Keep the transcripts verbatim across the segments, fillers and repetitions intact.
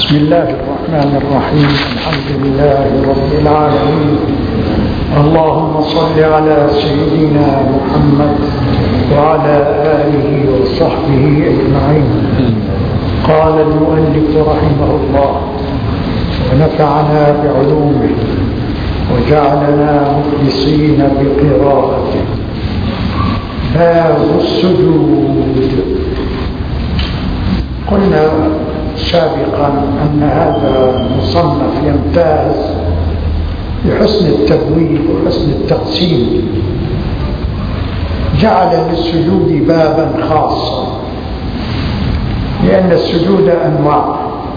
بسم الله الرحمن الرحيم. الحمد لله رب العالمين. اللهم صل على سيدنا محمد وعلى آله وصحبه أجمعين. قال المؤلف رحمه الله: ونفعنا بعلومه وجعلنا مخلصين بقراءته. باب السجود. قلنا سابقا أن هذا المصنف يمتاز بحسن التبويب وحسن التقسيم. جعل للسجود بابا خاصا، لأن السجود أنواع.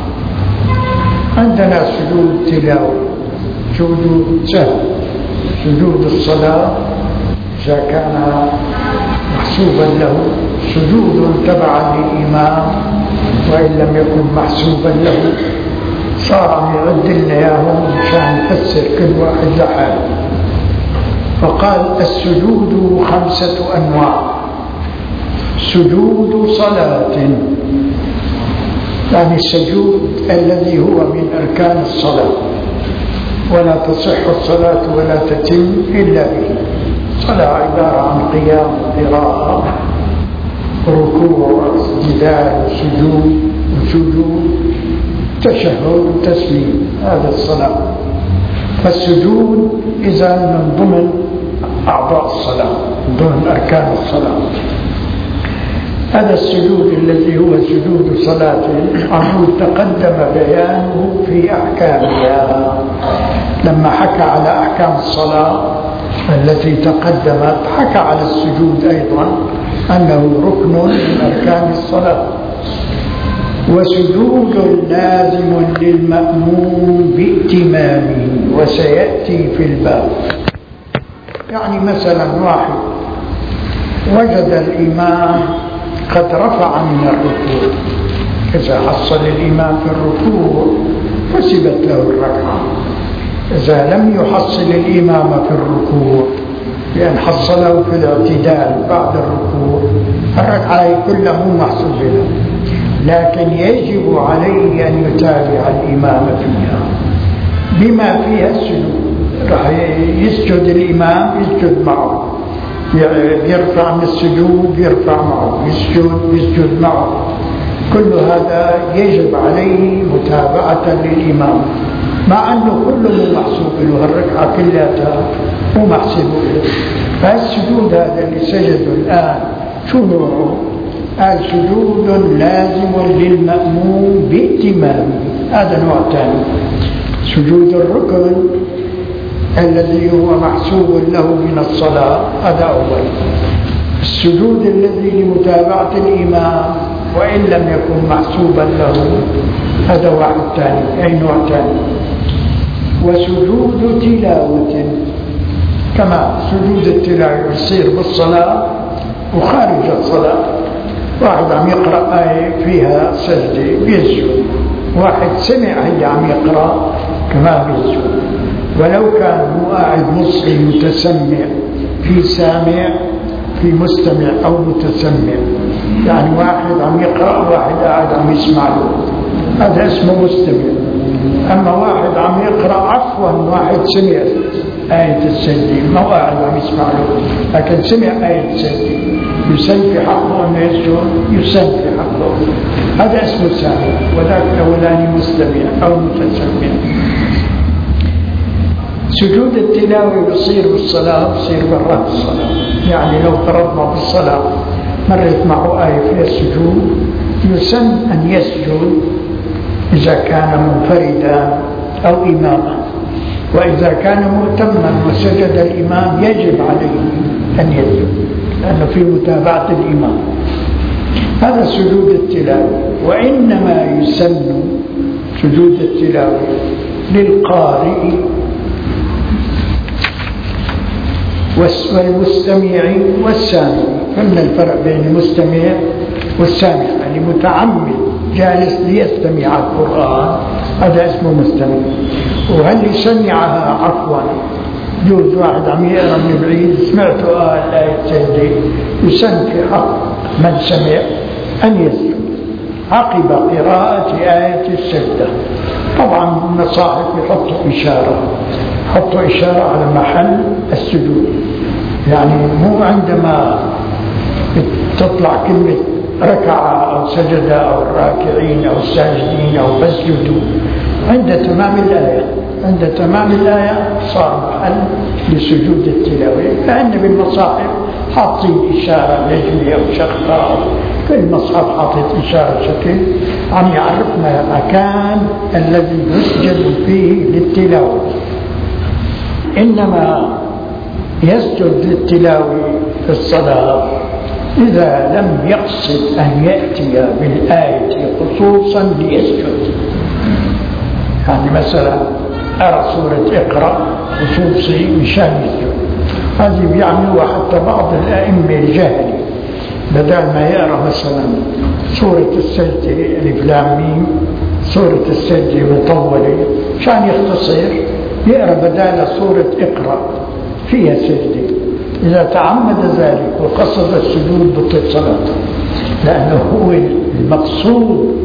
عندنا سجود تلاوة، سجود سهو، سجود الصلاة إذا كان محسوبا له، سجود تبعا للإمام وإن لم يكن محسوبا له. صار يعد لنا إياهم مشان نفسر كل واحد لحاله. فقال: السجود خمسة أنواع. سجود صلاة، يعني السجود الذي هو من أركان الصلاة، ولا تصح الصلاة ولا تتم إلا به. صلاة عبارة عن قيام وقراءة وركوع واعتدال وسجود وسجود تشهد وتسليم، هذا الصلاة. فالسجود إذا من ضمن أعضاء الصلاة، من ضمن أركان الصلاة. هذا السجود الذي هو سجود صلاة عمود تقدم بيانه في أحكامها لما حكى على أحكام الصلاة التي تقدمت. حكى على السجود أيضا أنه ركن من أركان الصلاة، وسجود لازم للمأموم بائتمامه، وسيأتي في الباب. يعني مثلا واحد وجد الإمام قد رفع من الركوع، إذا حصل الإمام في الركوع فسبت له الركعة. إذا لم يحصل الإمام في الركوع بأن حصله في الاعتدال بعد الركوع، الركعة كلها مو محسوب له، لكن يجب عليه أن يتابع الإمام فيها بما فيها السجود. راح يسجد الإمام، يسجد معه، يرفع من السجود يرفع معه، يسجد يسجد معه. كل هذا يجب عليه متابعة للإمام، مع أنه كله محسوب له، الركعة كلها مو محسوب له. فالسجود هذا اللي سجده الآن شو نوعه؟ قال: سجود لازم للمأموم بائتمامه، هذا نوع ثاني. سجود الركن الذي هو محسوب له من الصلاة، هذا أول. السجود الذي لمتابعة الإمام وإن لم يكن محسوبا له، هذا واحد ثاني، أي نوع ثاني. وسجود تلاوة، كما سجود التلاوة يصير بالصلاة وخارج الصلاة. واحد عم يقرأ آية فيها سجدة بيسجد، واحد سمع هي عم يقرأ كمان بيسجد. ولو كان هو قاعد مصغي متسمع، في سامع في مستمع أو متسمع، يعني واحد عم يقرأ واحد قاعد عم يسمع له، هذا اسمه مستمع. أما واحد عم يقرأ، عفوا واحد سمع آية السجدة، ما قاعد عم يسمع له، لكن سمع آية السجدة، يسن في حقه أن يسجد، يسن في حقه، هذا اسمه سامع. وذاك الأولاني مستمع أو متسمع. سجود التلاوة يصير بالصلاة، يصير برات الصلاة. يعني لو فرضنا بالصلاة مرت معه آية فيها السجود، يسن أن يسجد إذا كان منفردا أو إماما. وإذا كان مؤتما وسجد الإمام يجب عليه أن يسجد، لأنه في متابعة الإمام. هذا سجود التلاوة. وإنما يسن سجود التلاوة للقارئ والمستمع والسامع. فمن الفرق بين المستمع والسامع؟ يعني متعمد جالس ليستمع القرآن، هذا اسمه مستمع. وهل سمعها عفوا، جوز واحد عم يقرأ من بعيد سمعته آية السجدة، يسن في حق من سمع أن يسجد. عقب قراءة آية السجدة. طبعا المصاحف يحطوا إشارة يحطوا إشارة على محل السجود، يعني مو عندما تطلع كلمة ركع أو سجد أو الراكعين أو الساجدين أو فاسجدوا، عند تمام الآية عند تمام الآية صار محل لسجود التلاوة. لأن بالمصاحف حاطين إشارة نجمة أو شخصة، أو كل مصحف حاطط إشارة شكل عم يعرفنا المكان الذي يسجد فيه للتلاوة. إنما يسجد للتلاوة في الصلاة إذا لم يقصد أن يأتي بالآية خصوصا ليسجد. يعني مثلا أرى سورة اقرأ خصوصي مشان يسجد، هذه بيعملوها حتى بعض الأئمة الجاهلي، بدل ما يقرأ مثلا سورة السجدة ألف لام ميم، سورة السجدة مطولة مشان يختصر، يقرأ بدال سورة اقرأ فيها سجدة. إذا تعمد ذلك وقصد السجود بطلت صلاته، لأنه هو المقصود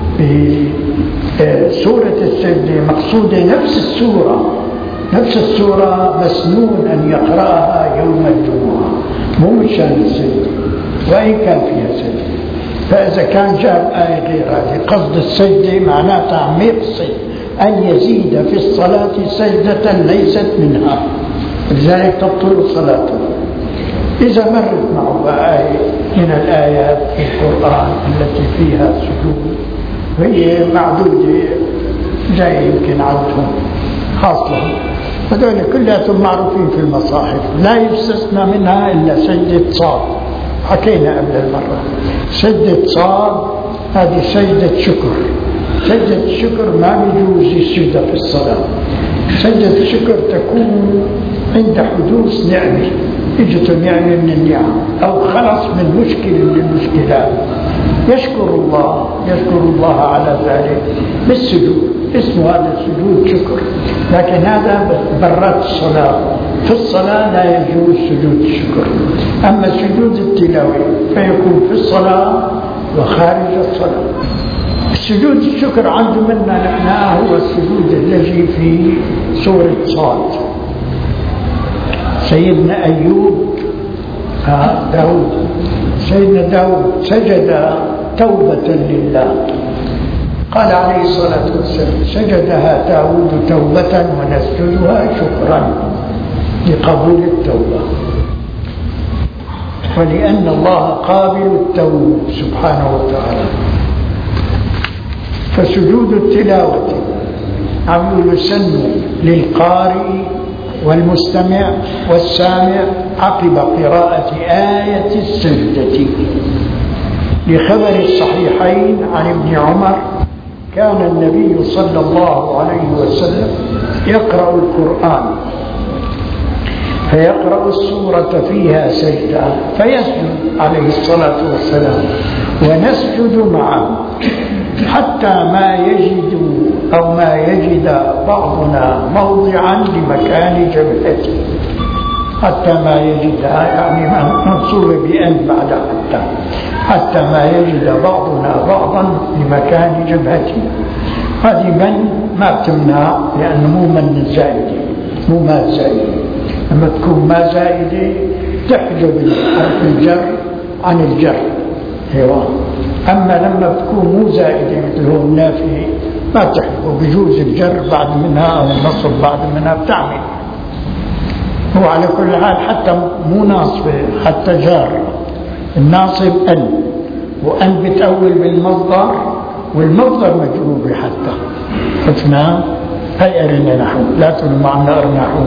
بسورة السجدة مقصودة نفس السورة نفس السورة مسنون أن يقرأها يوم الجمعة، مو مشان السجدة وإن كان فيها سجدة. فإذا كان جاب آية غير هذه قصد السجدة معناتها عم يقصد أن يزيد في الصلاة سجدة ليست منها، لذلك تبطل صلاته. إذا مرت معه آية من الآيات في القرآن التي فيها سجود وهي معدودة جاي يمكن عدهم خاص لهم، هذول كلهم معروفين في المصاحف، لا يستثنى منها إلا سجدة صاد، حكينا قبل المرة. سجدة صاد هذه سجدة شكر. سجدة الشكر ما بيجوز يسجد في الصلاة. سجدة الشكر تكون عند حدوث نعمة، اجت نعمة من النعم أو خلص من مشكلة من المشكلات، يشكر الله يشكر الله على ذلك بالسجود، اسمه هذا السجود شكر. لكن هذا برات الصلاة، في الصلاة لا يجوز سجود الشكر. أما سجود التلاوة فيكون في الصلاة وخارج الصلاة. سجود الشكر عنده منا نحن هو السجود الذي في سورة صاد. سيدنا أيوب آه داود سيدنا داود سجد توبة لله، قال عليه الصلاة والسلام سجدها داود توبة ونسجدها شكرا لقبول التوبة، ولأن الله قابل التوب سبحانه وتعالى. فسجود التلاوة عمل سن للقارئ والمستمع والسامع عقب قراءة آية السجدة، لخبر الصحيحين عن ابن عمر كان النبي صلى الله عليه وسلم يقرأ القرآن فيقرأ السورة فيها سجدة فيسجد عليه الصلاة والسلام ونسجد معه حتى ما يجد أو ما يجد بعضنا موضعا لمكان جبهته، حتى ما يجدها يعني منصوبة بأن بعد حتى حتى ما يجد بعضنا بعضا لمكان جبهته. هذه من ما بتمنع لأنه مو من زائدة، مو ما زائدة. لما تكون ما زائدة تحجب حرف الجر عن الجر ايوه. أما لما تكون مو زائدة مثل هو النافي ما تحجب، وبجوز الجر بعد منها أو النصب بعد منها بتعمل. هو على كل حال حتى مو ناصبة حتى جار، الناصب أن، وأن بتأول بالمصدر والمصدر مجرور حتى. شفنا هي أرنا نحو، لا تقولوا معنا نقرأ نحو،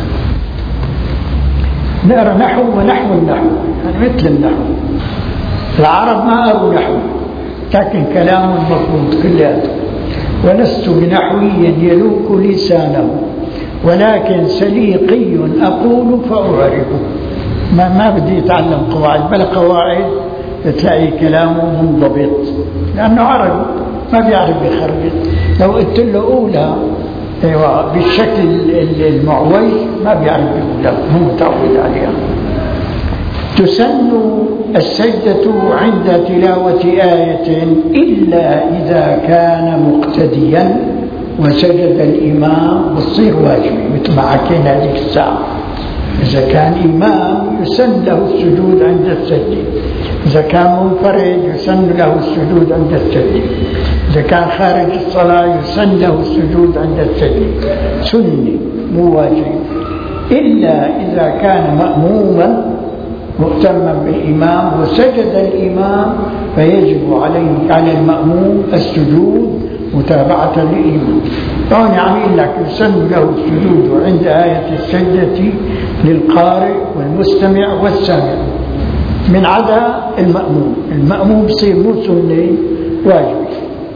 نقرأ نحو ونحو النحو يعني مثل النحو. العرب ما قروا نحو لكن كلام مفروض كلياته. ولست بنحوي يلوك لسانه ولكن سليقي أقول فأعرفه. ما, ما بدي يتعلم قواعد، بل قواعد تلاقي كلامه منضبط لأنه عربي ما بيعرف يخرج. لو قلت له أولى ايوه بالشكل المعوج ما بيعرف يقولها، مو متعود عليها. تسن السجدة عند تلاوة آية إلا إذا كان مقتديا وسجد الإمام بتصير واجبة مثل ما حكينا هذيك الساعة. إذا كان إمام يسن له السجود عند السجد، إذا كان منفرد يسن له السجود عند السجد، إذا كان خارج الصلاة يسن له السجود عند السجد، سني مو واجب. إلا إذا كان مأموما مؤتما بالإمام وسجد الإمام فيجب عليه على المأموم السجود متابعة للإمام. طبعا يعني لك يسن له السجود عند آية السجدة للقارئ والمستمع والسامع من عدا المأموم. المأموم بصير مو سني واجب.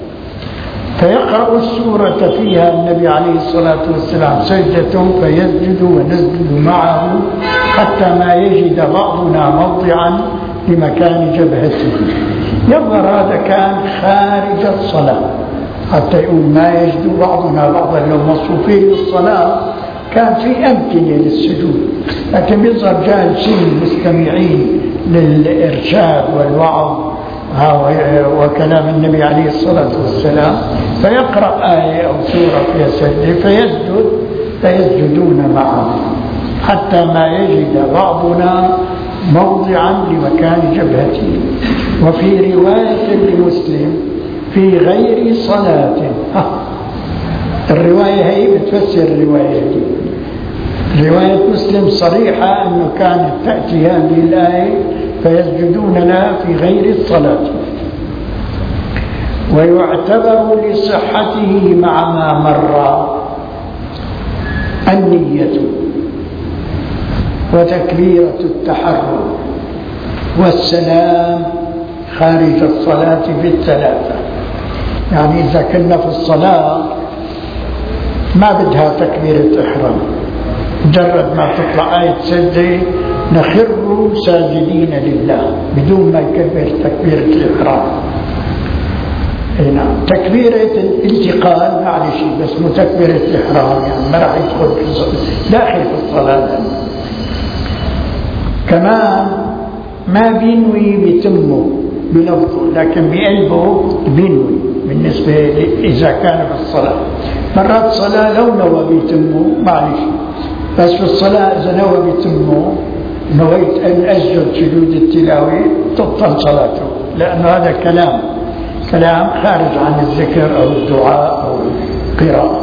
فيقرأ السورة فيها النبي عليه الصلاة والسلام سجدة فيسجد ونسجد معه حتى ما يجد بعضنا موضعا لمكان جبهته. يظهر هذا كان خارج الصلاة حتى يقول ما يجد بعضنا بعضا لو مصروفين للصلاة كان في أمكنة للسجود، لكن بيظهر جالسين مستمعين للإرشاد والوعظ وكلام النبي عليه الصلاة والسلام، فيقرأ آية أو سورة فيها سجدة فيسجد فيسجدون معه حتى ما يجد بعضنا موضعا لمكان جبهته. وفي رواية لمسلم في غير صلاة. الرواية هي بتفسر الرواية دي. رواية مسلم صريحة أنه كانت تأتي هذه الآية فيسجدون لها في غير الصلاة. ويعتبر لصحته مع ما مر النية وتكبيرة التحرك والسلام خارج الصلاة في الثلاثة. يعني إذا كنا في الصلاة ما بدها تكبيرة إحرام، مجرد ما تطلع آية سجدة نخر ساجدين لله بدون ما يكبر تكبيرة الإحرام. هنا تكبيرة الانتقال معلش بس مو تكبيرة الإحرام، يعني ما راح يدخل داخل في الصلاة. كمان ما بينوي بتمه بلفظه لكن بقلبه بينوي بالنسبة إذا كان في الصلاة. مرات الصلاة لو نوى بيتمه معلش، بس في الصلاة إذا نوى بيتمه نويت أن أسجد سجود التلاوة تبطل صلاته، لأنه هذا كلام كلام خارج عن الذكر أو الدعاء أو القراءة.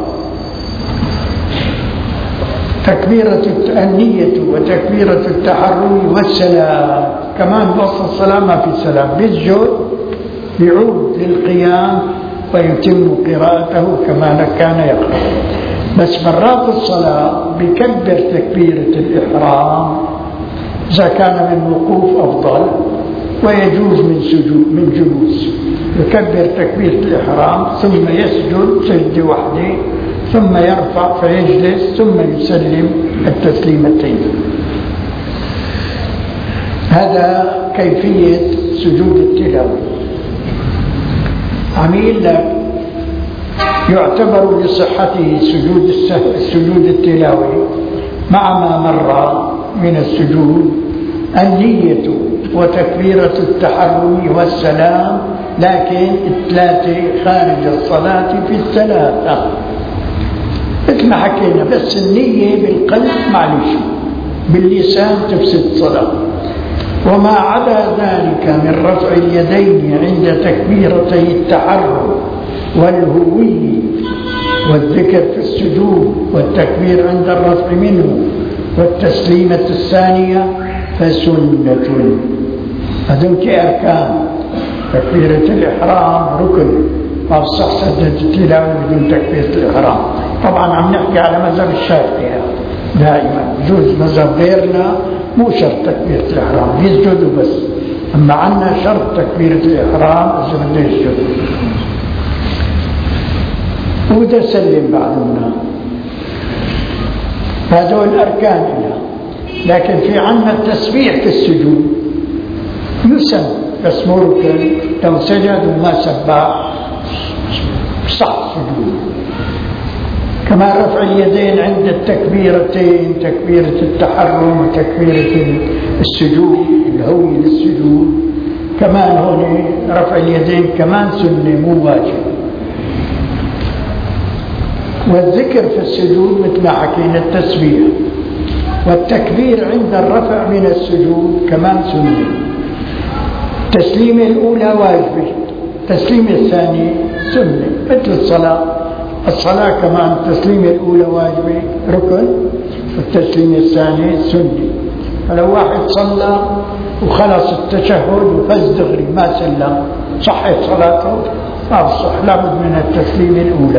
تكبيرة النية وتكبيرة التحرم والسلام. كمان بوسط الصلاة ما في سلام، بيسجد بيعود للقيام ويتم قراءته كما كان يقرأ. بس مرات الصلاة بكبر تكبيرة الإحرام إذا كان من وقوف أفضل، ويجوز من سجود من جلوس. يكبر تكبيرة الإحرام ثم يسجد سجدة واحدة ثم يرفع فيجلس ثم يسلم التسليمتين. هذا كيفية سجود التلاوة. عميل لك يعتبر لصحته سجود السجود التلاوي مع ما مر من السجود النية وتكبيرة التحرم والسلام، لكن الثلاثة خارج الصلاة في الثلاثة مثل ما حكينا. بس النية بالقلب معلش، باللسان تفسد الصلاة. وما عدا ذلك من رفع اليدين عند تكبيرتي التحرم والهوي والذكر في السجود والتكبير عند الرفع منه والتسليمة الثانية فسنة. هذول كأركان. تكبيرة الإحرام ركن، ما بصح سجدة التلاوة بدون تكبيرة الإحرام. طبعا عم نحكي على مذهب الشافعي دائما، يجوز مذهب غيرنا مو شرط تكبيرة الإحرام، يسجدوا بس. أما عنا شرط تكبيرة الإحرام إذا بده يسجد وبده يسلم بعدنا. هذول أركان لنا. لكن في عنا التسبيح في السجود يسن بس مو ركن. لو سجد وما سبح صح السجود. كما رفع اليدين عند التكبيرتين، تكبيرة التحرم وتكبيرة السجود الهوي للسجود. كمان هون رفع اليدين كمان سنة مو واجب. والذكر في السجود مثل ما حكينا التسبيح، والتكبير عند الرفع من السجود كمان سنة. التسليمة الأولى واجبة، التسليمة الثانية سنة مثل الصلاة. الصلاة كمان التسليمة الأولى واجبة ركن، والتسليمة الثانية سنة. فلو واحد صلى وخلص التشهد وفز دغري ما سلم صحت صلاته؟ ما بصح، لابد من التسليمة الأولى.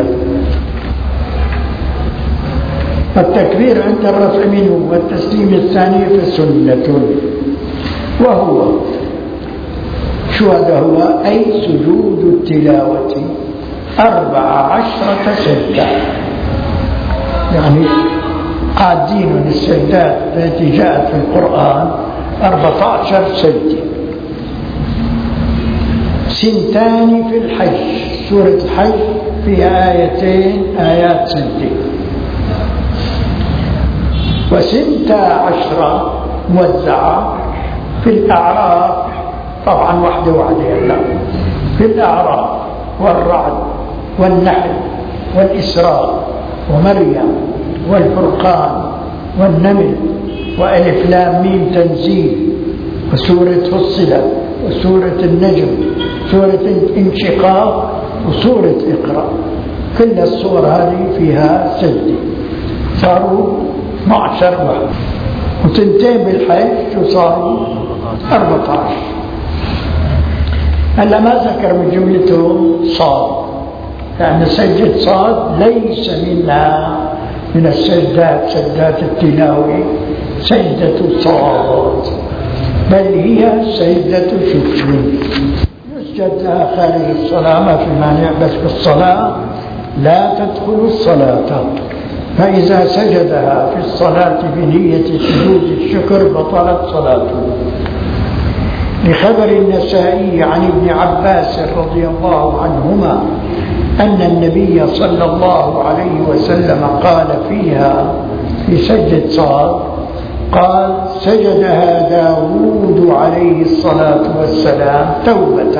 التكبير عند الرفع منه والتسليم الثاني فسنة، وهو شو هذا هو؟ أي سجود التلاوة أربع عشرة سجدة، يعني عادين السجدات التي جاءت في القرآن أربعة عشر سجدة. سنتان في الحج، سورة الحج فيها آيتين آيات سجدة، وستة عشرة موزعة في الأعراف، طبعا واحدة واحدة لا، في الأعراف والرعد والنحل والإسراء ومريم والفرقان والنمل وألف لام ميم تنزيل وسورة فصلت وسورة النجم، سورة الانشقاق وسورة اقرأ. كل الصور هذه فيها سجدة، صاروا اثنا عشر واحد، وتنتين بالحج وصاروا أربعة عشر. هلا ما ذكر من جملته صاد، لأن سجدة صاد ليس منها من السجدات سجدات التلاوة سجدة صاد، بل هي سجدة شكر يسجد لها خارج الصلاة، ما في مانع، بس بالصلاة لا تدخل الصلاة. فإذا سجدها في الصلاة بنية سجود الشكر بطلت صلاته. لخبر النسائي عن ابن عباس رضي الله عنهما أن النبي صلى الله عليه وسلم قال فيها في سجدة صاد، قال سجدها داود عليه الصلاة والسلام توبة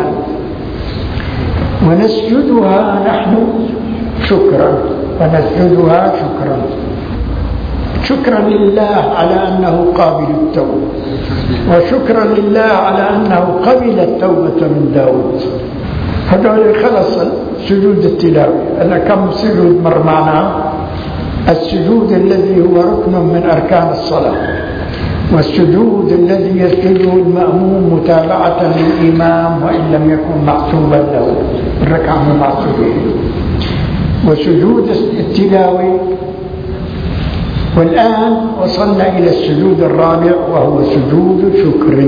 ونسجدها نحن شكرا، ونسجدها شكرا شكرا لله على أنه قابل التوبة، وشكرا لله على أنه قبل التوبة من داود. هذول خلص سجود التلاوة. أنا كم سجود مر معنا؟ السجود الذي هو ركن من أركان الصلاة، والسجود الذي يسجده المأموم متابعة للإمام وإن لم يكن محسوبا له الركعة من معصوبين، وسجود التلاوة. والآن وصلنا إلى السجود الرابع وهو سجود شكر.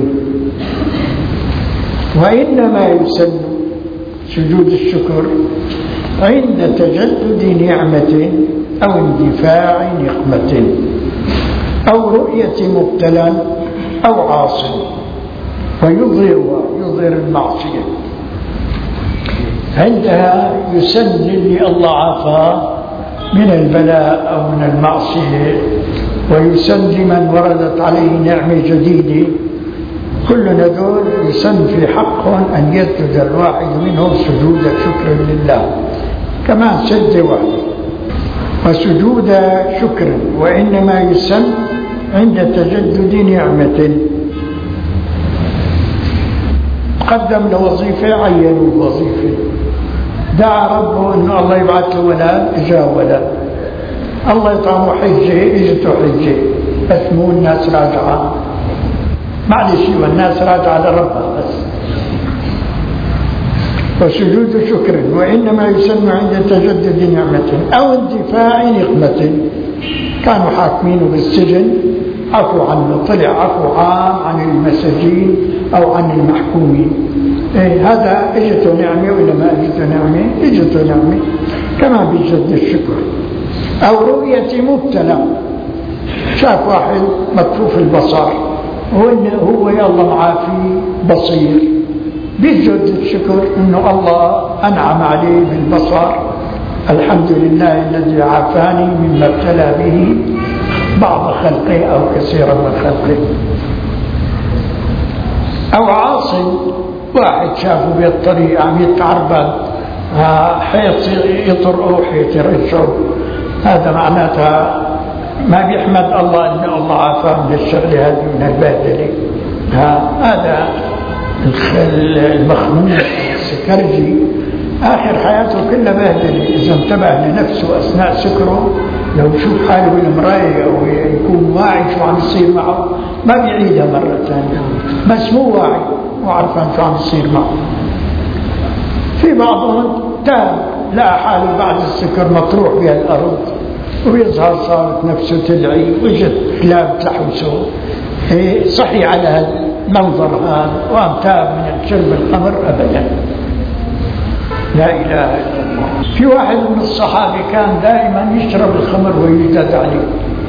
وإنما يسن سجود الشكر عند تجدد نعمة أو اندفاع نقمة أو رؤية مبتلى أو عاصي، ويظهر يظهر المعصية. عندها يسن اللي الله عافاه من البلاء أو من المعصية، ويسن لمن وردت عليه نعمة جديدة. كلنا دول يسن في حقهم أن يسجد الواحد منهم سجود شكر لله، كمان سجدة واحدة وسجود شكر. وإنما يسن عند تجدد نعمة. قدم لوظيفة عينوا الوظيفة، دعا ربه أنه الله يبعث له ولد، إجا ولد. الله يطعمه حجة، إجته حجة، بس مو الناس راجعة، معلش والناس راجعة لربها بس. وسجود شكر. وإنما يسمى عند تجدد نعمة أو اندفاع نقمة، كانوا حاكمينه بالسجن عفوا عنه، طلع عفو عام عن المساجين أو عن المحكومين. إيه هذا اجته نعمة ولا ما اجته نعمة؟ اجته نعمة، كما بجد الشكر. أو رؤية مبتلى، شاف واحد مكفوف البصر هو يا الله معافي بصير، بجد الشكر انه الله انعم عليه بالبصر، الحمد لله الذي عافاني مما ابتلى به بعض خلقه او كثيرا من خلقه. أو عاصم واحد شافه بالطريق عم يتعربد حيط يطرقه حيط يرجعه، هذا معناتها ما بيحمد الله أن الله عافاه من الشغلة هذه من البهدلة. هذا المخموم السكرجي آخر حياته كلها بهدلة. إذا انتبه لنفسه أثناء سكره، لو يشوف حاله بالمراية أو يكون واعي شو عم يصير معه ما بيعيدها مرة ثانية، بس مو واعي وعرفان شو عم يصير معه. في بعضهم تاب لقى حاله بعد السكر مطروح بها الأرض ويظهر صارت نفسه تلعي وجد كلاب تحوسه، صحي على المنظر هذا وقام تاب من شرب الخمر أبدا. لا إله إلا الله. في واحد من الصحابة كان دائما يشرب الخمر ويجتد عليه،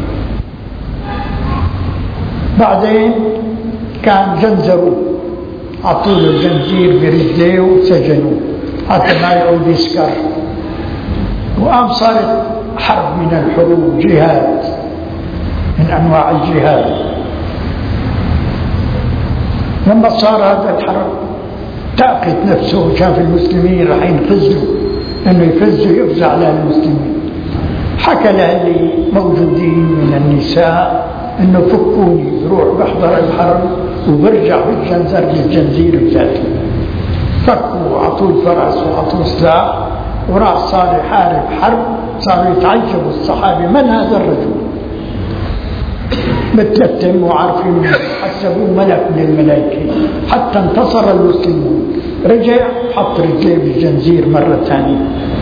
بعدين كان جنزروه عطوله الجنزير برجليه وسجنوه حتى ما يعود يسكر، وقام صارت حرب من الحروب، جهاد من أنواع الجهاد. لما صار هذا الحرب تأقت نفسه، شاف المسلمين راح ينفزوا، انه يفزوا يفزع على المسلمين، حكى للي موجودين من النساء انه فكوني، بروح بحضر الحرب وبرجع بالجنزر بالجنزير بذاته. فكوا وعطوه الفرس وعطوه سلاح وراح صار يحارب حرب. صاروا يتعجبوا الصحابة من هذا الرجل، متلتم وعارفين حسبوه ملك من الملائكة، حتى انتصر المسلمون. رجع حط رجليه بالجنزير مرة ثانية.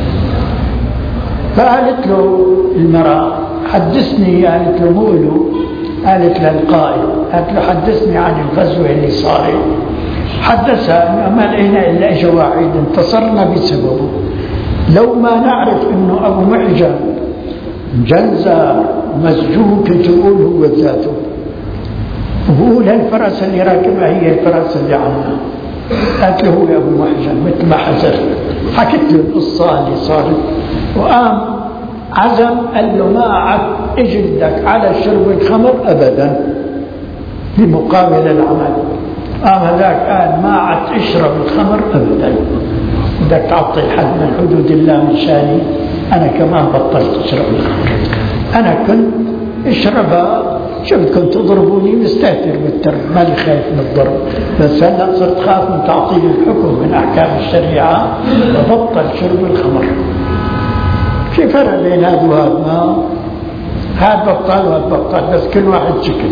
فقالت له المرأة حدثني، قالت له مو له، قالت للقائد، قالت له حدثني عن الغزوة اللي صارت. حدثها انه ما لقينا الا اجا واحد انتصرنا بسببه، لو ما نعرف انه ابو محجن جنزة مسجون كنت تقول هو ذاته، وبقول هالفرس اللي راكبها هي الفرس اللي عنا. قالت له هو يا ابو محجن مثل ما حزر. حكت له القصة اللي صارت، وقام عزم قال له ما عد اجلدك على شرب الخمر ابدا بمقابل العمل. قام هذاك قال ما عد اشرب الخمر ابدا، بدك تعطي حد من حدود الله من شاني، انا كمان بطلت اشرب الخمر. انا كنت اشربها، شفت كنت تضربوني مستهتر بالترب، مالي خايف من الضرب، بس هلا صرت خاف من تعطيل الحكم من احكام الشريعه وبطل شرب الخمر. في فرق بين هذا وهذا، هذا بطل وهذا بطل، بس كل واحد شكل.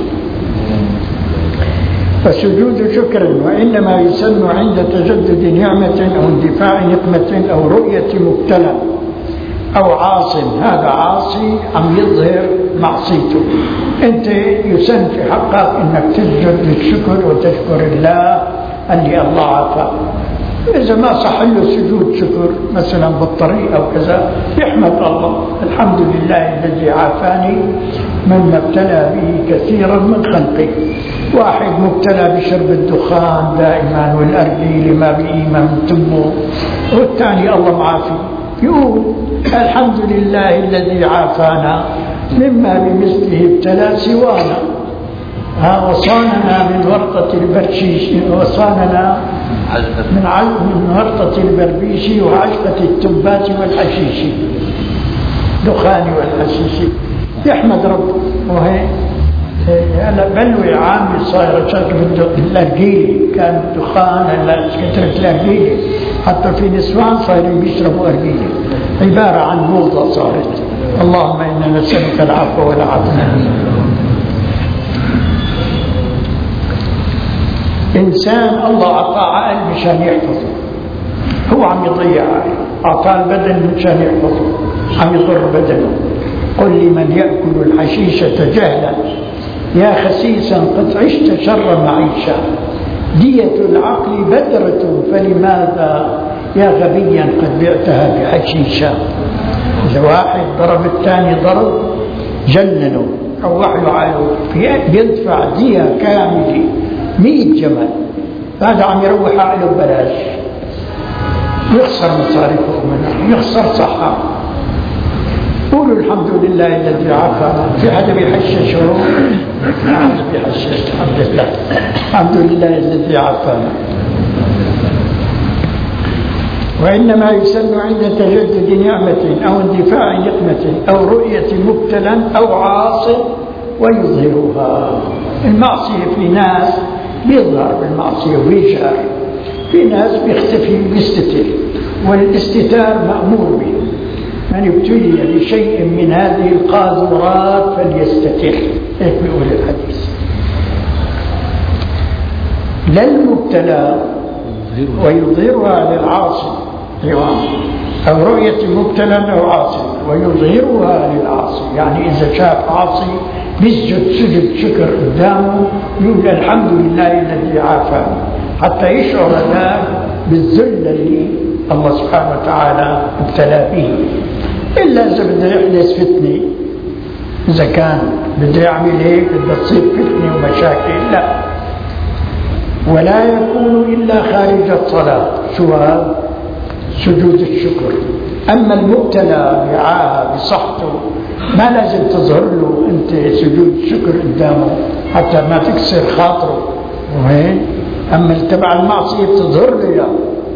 فسجود شكر، وإنما يسن عند تجدد نعمة أو اندفاع نقمة أو رؤية مبتلى أو عاص. هذا عاصي عم يظهر معصيته، أنت يسن في حقك أنك تسجد للشكر وتشكر الله اللي الله عافاه. إذا ما صح له سجود شكر مثلا بالطريق أو كذا، يحمد الله، الحمد لله الذي عافاني مما ابتلى به كثيرا من خلقه. واحد مبتلى بشرب الدخان دائما والأرجيل ما بإيمان تمه، والثاني الله معافي، يقول الحمد لله الذي عافانا مما بمثله ابتلى سوانا، وصاننا من ورطة البرشيش، وصاننا من من ورطة البربيش وعشقة التبات والحشيش، دخان والحشيش. يحمد ربه. وهي هلا بلوي عامي صايرة شغل الأرجيلي، كان دخان هلا كثرة الأرجيلي، حتى في نسوان صايرين بيشربوا أرجيلي، عبارة عن موضة صارت. اللهم إنا نسألك العفو والعافية. إنسان الله أعطاه عقل مشان يحفظه، هو عم يضيع عقله، أعطاه البدن مشان يحفظه، عم يضر بدنه. قل لمن يأكل الحشيشة جهلا يا خسيسا قد عشت شر معيشة، دية العقل بدرة فلماذا يا غبيا قد بعتها بحشيشة. إذا واحد ضرب الثاني ضرب جننه روح له عقله، بيدفع دية كاملة مئة جمل، هذا عم يروح عقله ببلاش، يخسر مصاريفه منه، يخسر صحة. قولوا الحمد لله الذي عافانا. في حدا بيحشش هو؟ ما حدا بيحشش. الحمد لله، الحمد لله الذي عافانا. وإنما يسن عند تجدد نعمة أو اندفاع نقمة أو رؤية مبتلا أو عاص ويظهرها. المعصية في ناس بيظهر بالمعصية ويجهر، في ناس بيختفي ويستتر، والاستتار مأمور به. من ابتلي بشيء من هذه القاذورات فليستتر، هيك بيقول الحديث. لا المبتلى ويظهرها للعاصي أو رؤية مبتلا أو عاصي ويظهرها للعاصي، يعني إذا شاف عاصي بيسجد سجد شكر قدامه يقول الحمد لله الذي عافاني، حتى يشعر ذاك بالذل اللي الله سبحانه وتعالى ابتلى به. إلا إذا بده يحدث فتنة، إذا كان بده يعمل هيك بده تصير فتنة ومشاكل، لا. ولا يكون إلا خارج الصلاة، شو هذا؟ سجود الشكر. أما المبتلى بعاهة بصحته ما لازم تظهر له أنت سجود الشكر قدامه حتى ما تكسر خاطره، وهين أما تبع المعصية بتظهر له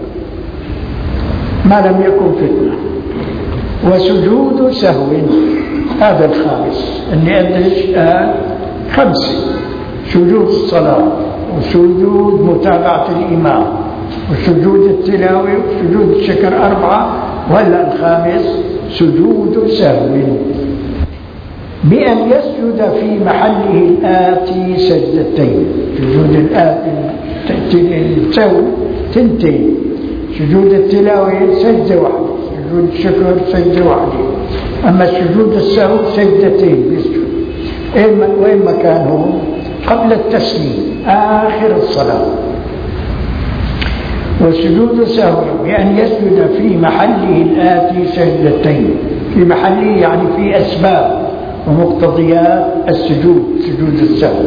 ما لم يكن فتنة. وسجود سهو، هذا الخامس اللي قديش قال خمسة: سجود الصلاة، وسجود متابعة الإمام، وسجود التلاوة، وسجود الشكر أربعة، وهلا الخامس سجود سهو، بأن يسجد في محله الآتي سجدتين. سجود الآتي السهو تنتين، سجود التلاوة سجدة واحدة، سجود الشكر سجدة واحدة، أما سجود السهو سجدتين بيسجد. وين مكانه؟ قبل التسليم آخر الصلاة. وسجود سهو بأن يسجد في محله الآتي سجدتين، في محله يعني في أسباب ومقتضيات السجود، سجود السهو.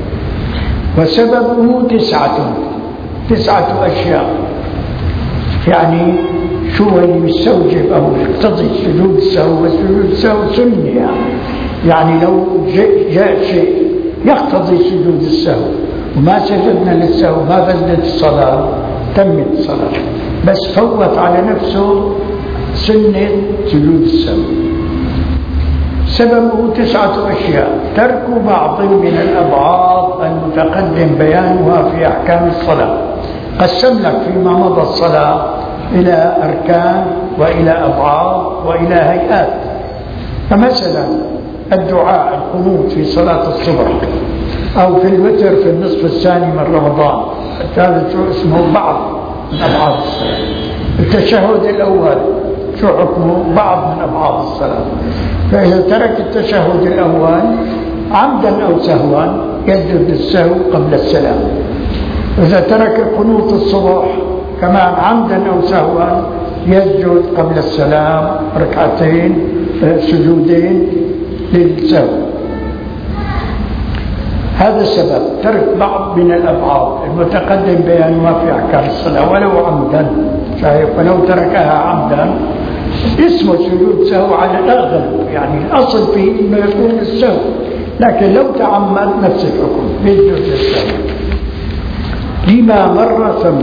وسببه تسعة تسعة أشياء، يعني شو اللي يستوجب أو يقتضي سجود السهو. وسجود السهو سنة، يعني, يعني لو جاء شيء يقتضي سجود السهو وما سجدنا للسهو ما فزدت الصلاة، تمت الصلاة، بس فوت على نفسه سنة سجود السهو. سببه تسعة أشياء: ترك بعض من الأبعاد المتقدم بيانها في أحكام الصلاة. قسم لك فيما مضى الصلاة إلى أركان وإلى أبعاد وإلى هيئات. فمثلا الدعاء القنوت في صلاة الصبح أو في الوتر في النصف الثاني من رمضان، هذا شو اسمه؟ بعض من أبعاد الصلاة. التشهد الأول شو حكمه؟ بعض من أبعاد الصلاة. فإذا ترك التشهد الأول عمدا أو سهوا يسجد للسهو قبل السلام. إذا ترك قنوت الصبح كمان عمدا أو سهوا يسجد قبل السلام ركعتين سجودين للسهو. هذا السبب، ترك بعض من الأبعاد المتقدم بيانها في أحكام الصلاة ولو عمدا. شايف؟ ولو تركها عمدا اسمه سجود سهو على الأغلب، يعني الأصل فيه إنه يكون السهو، لكن لو تعمد نفس الحكم يسجد للسهو لما مر ثم.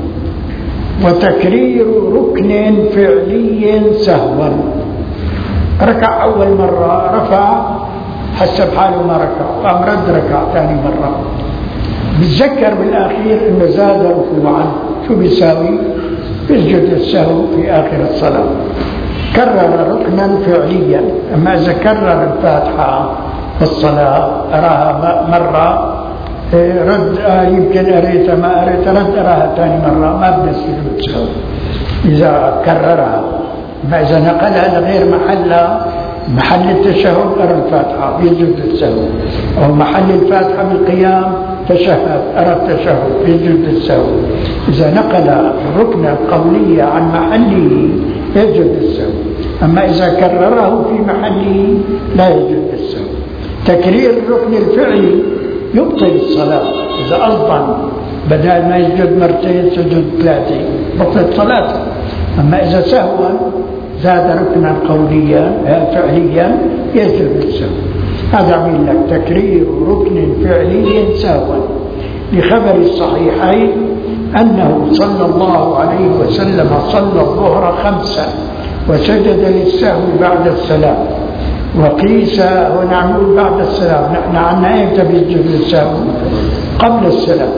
وتكرير ركن فعلي سهوا، ركع أول مرة رفع حسب حاله ما ركع، قام رد ركع ثاني مرة، بتذكر بالآخير إنه زاد ركوعا، شو بيساوي؟ بيسجد السهو في آخر الصلاة. كرر ركنا فعليا. أما إذا كرر الفاتحة في الصلاة أراها مرة رد آه يمكن أريتها ما أريتها رد أراها ثاني مرة، ما بدنا سجود سهو إذا كررها. ما إذا نقلها لغير محلها، محل التشهد أرى الفاتحة يسجد السهو، أو محل الفاتحة بالقيام تشهد أرى التشهد يسجد السهو. إذا نقل الركن القولي عن محله يسجد السهو، أما إذا كرره في محله لا يسجد السهو. تكرير الركن الفعلي يبطل الصلاة. إذا أيضا بدل ما يسجد مرتين سجد ثلاثة بطلت صلاته. أما إذا سهوا زاد ركنا قوليا فعليا يجب السهو. هذا عمل لك تكرير ركن فعلي سهوا لخبر الصحيحين أنه صلى الله عليه وسلم صلى الظهر خمسا وسجد للسهو بعد السلام، وقيس ونعمل بعد السلام. نحن عنا ايمتى بيسجد للسهو؟ قبل السلام.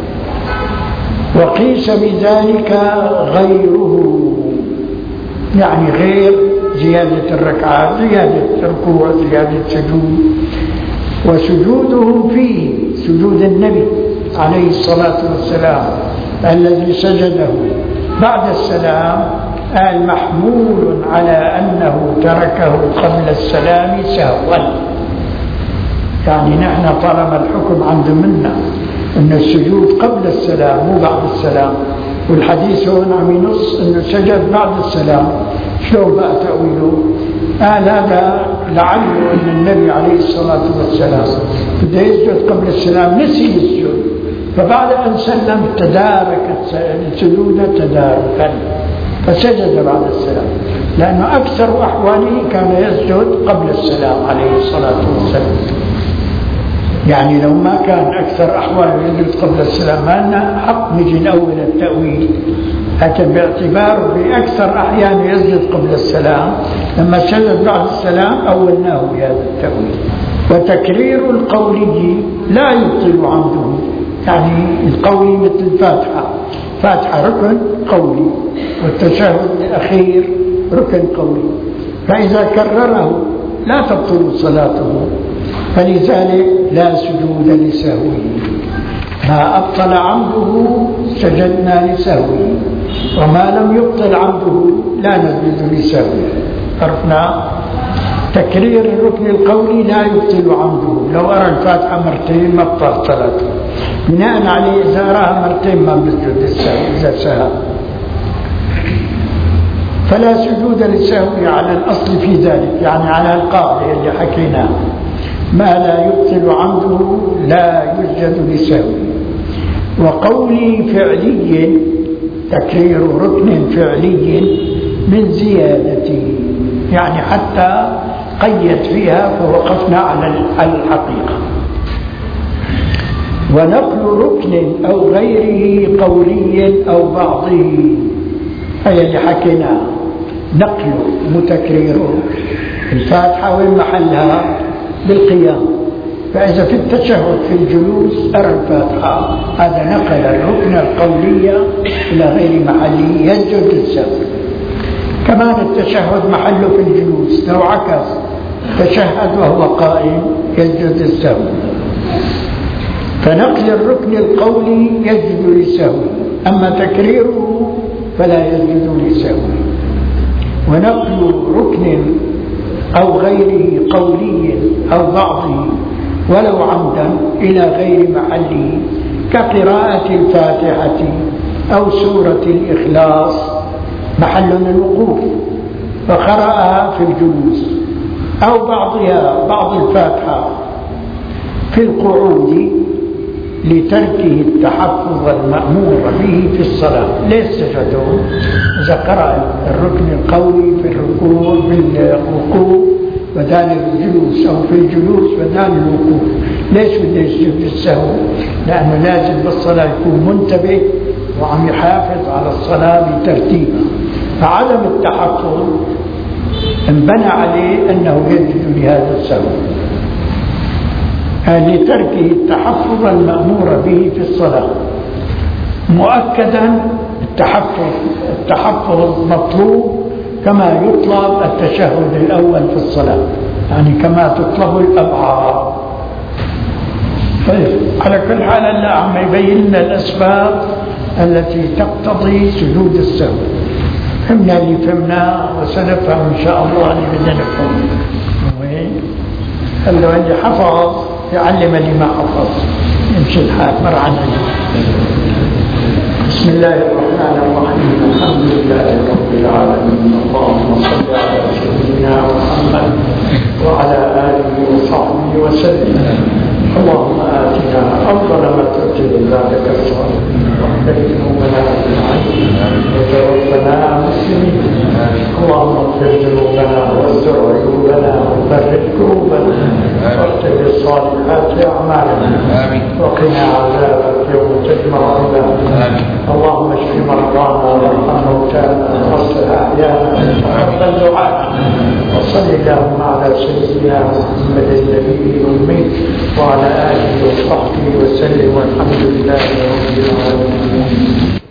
وقيس بذلك غيره، يعني غير زيادة الركعات، زيادة الركوع، زيادة سجود. وسجوده فيه سجود النبي عليه الصلاة والسلام الذي سجده بعد السلام المحمول على أنه تركه قبل السلام سهوا. يعني نحن طالما الحكم عند منا أن السجود قبل السلام مو بعد السلام، والحديث هون عم ينص أنه سجد بعد السلام، شلون بقى تأويله؟ قال هذا لعله أن النبي عليه الصلاة والسلام بده يسجد قبل السلام نسي يسجد، فبعد أن سلم تدارك السجود تداركا فسجد بعد السلام، لأنه أكثر أحواله كان يسجد قبل السلام عليه الصلاة والسلام. يعني لو ما كان أكثر أحواله يسجد قبل السلام ما لنا حق نجي نأول التأويل، لكن باعتبار بأكثر أحيان يسجد قبل السلام لما سجد بعد السلام أولناه بهذا التأويل. وتكرير القولي لا يبطل عمده، يعني القولي مثل الفاتحة، فاتحة ركن قولي والتشهد الأخير ركن قولي، فإذا كرره لا تبطل صلاته، فلذلك لا سجود لسهوه. ما أبطل عمده سجدنا لسهوه، وما لم يبطل عمده لا نسجد لسهوه. عرفنا؟ تكرير الركن القولي لا يبطل عمده، لو أرى الفاتحة مرتين ما بطل صلاته، بناء عليه إذا أراها مرتين ما بسجد للسهو إذا سهى. فلا سجود للسهو على الأصل في ذلك، يعني على القاعدة اللي حكيناها، ما لا يبطل عمده لا يسجد لسهو. وقولي فعلي تكرير ركن فعلي من زيادته، يعني حتى قيد فيها فوقفنا على الحقيقة. ونقل ركن أو غيره قولي أو بعضه، هي اللي حكيناه، نقل متكرره. الفاتحة وين محلها؟ بالقيام، فإذا في التشهد في الجلوس أرى الفاتحة، هذا نقل الركن القولية إلى غير محله يسجد للسهو. كمان التشهد محله في الجلوس، لو عكس تشهد وهو قائم يسجد للسهو. فنقل الركن القولي يسجد للسهو، أما تكريره فلا يسجد للسهو. ونقل ركن أو غيره قولي أو بعضه ولو عمدا إلى غير محله كقراءة الفاتحة أو سورة الإخلاص محل الوقوف فقرأها في الجلوس، أو بعضها بعض الفاتحة في القعود لتركه التحفظ المأمور به في الصلاة. ليش سجدون؟ إذا قرأ الركن القولي في الركوع بالوقوف بدال الجلوس، أو في الجلوس بدال الوقوف، ليش بده يسجد للسهو؟ لأنه لازم بالصلاة يكون منتبه وعم يحافظ على الصلاة بترتيبها، فعدم التحفظ انبنى عليه أنه يسجد لهذا السهو لتركه التحفظ المأمور به في الصلاة. مؤكدا التحفظ التحفظ مطلوب كما يطلب التشهد الأول في الصلاة، يعني كما تطلب الأبعاد. طيب على كل حال الله عم يبين لنا الأسباب التي تقتضي سجود السهو. فهمنا اللي فهمناه وسنفهم إن شاء الله اللي بدنا نفهمه. قال له اللي حفظ يعلم اللي ما حفظ، يمشي الحال مر عن بسم الله الرحمن الرحيم. الحمد لله رب العالمين، اللهم صل على سيدنا محمد وعلى آله وصحبه وسلم. اللهم آتنا أفضل ما تؤتي عبادك الصالحين واهد قلوبنا بالعلم وتوفنا مسلمين. اللهم اغفر ذنوبنا واستر عيوبنا وفرج كروبنا واكتب الصالحات اعمالنا وقنا عذابك يوم تجمع عبادك. اللهم اشف مرضانا وارحم موتانا واصلح احيانا وتقبل دعاءنا. وصل اللهم على سيدنا محمد النبي الامي وعلى اله وصحبه وسلم والحمد لله رب العالمين.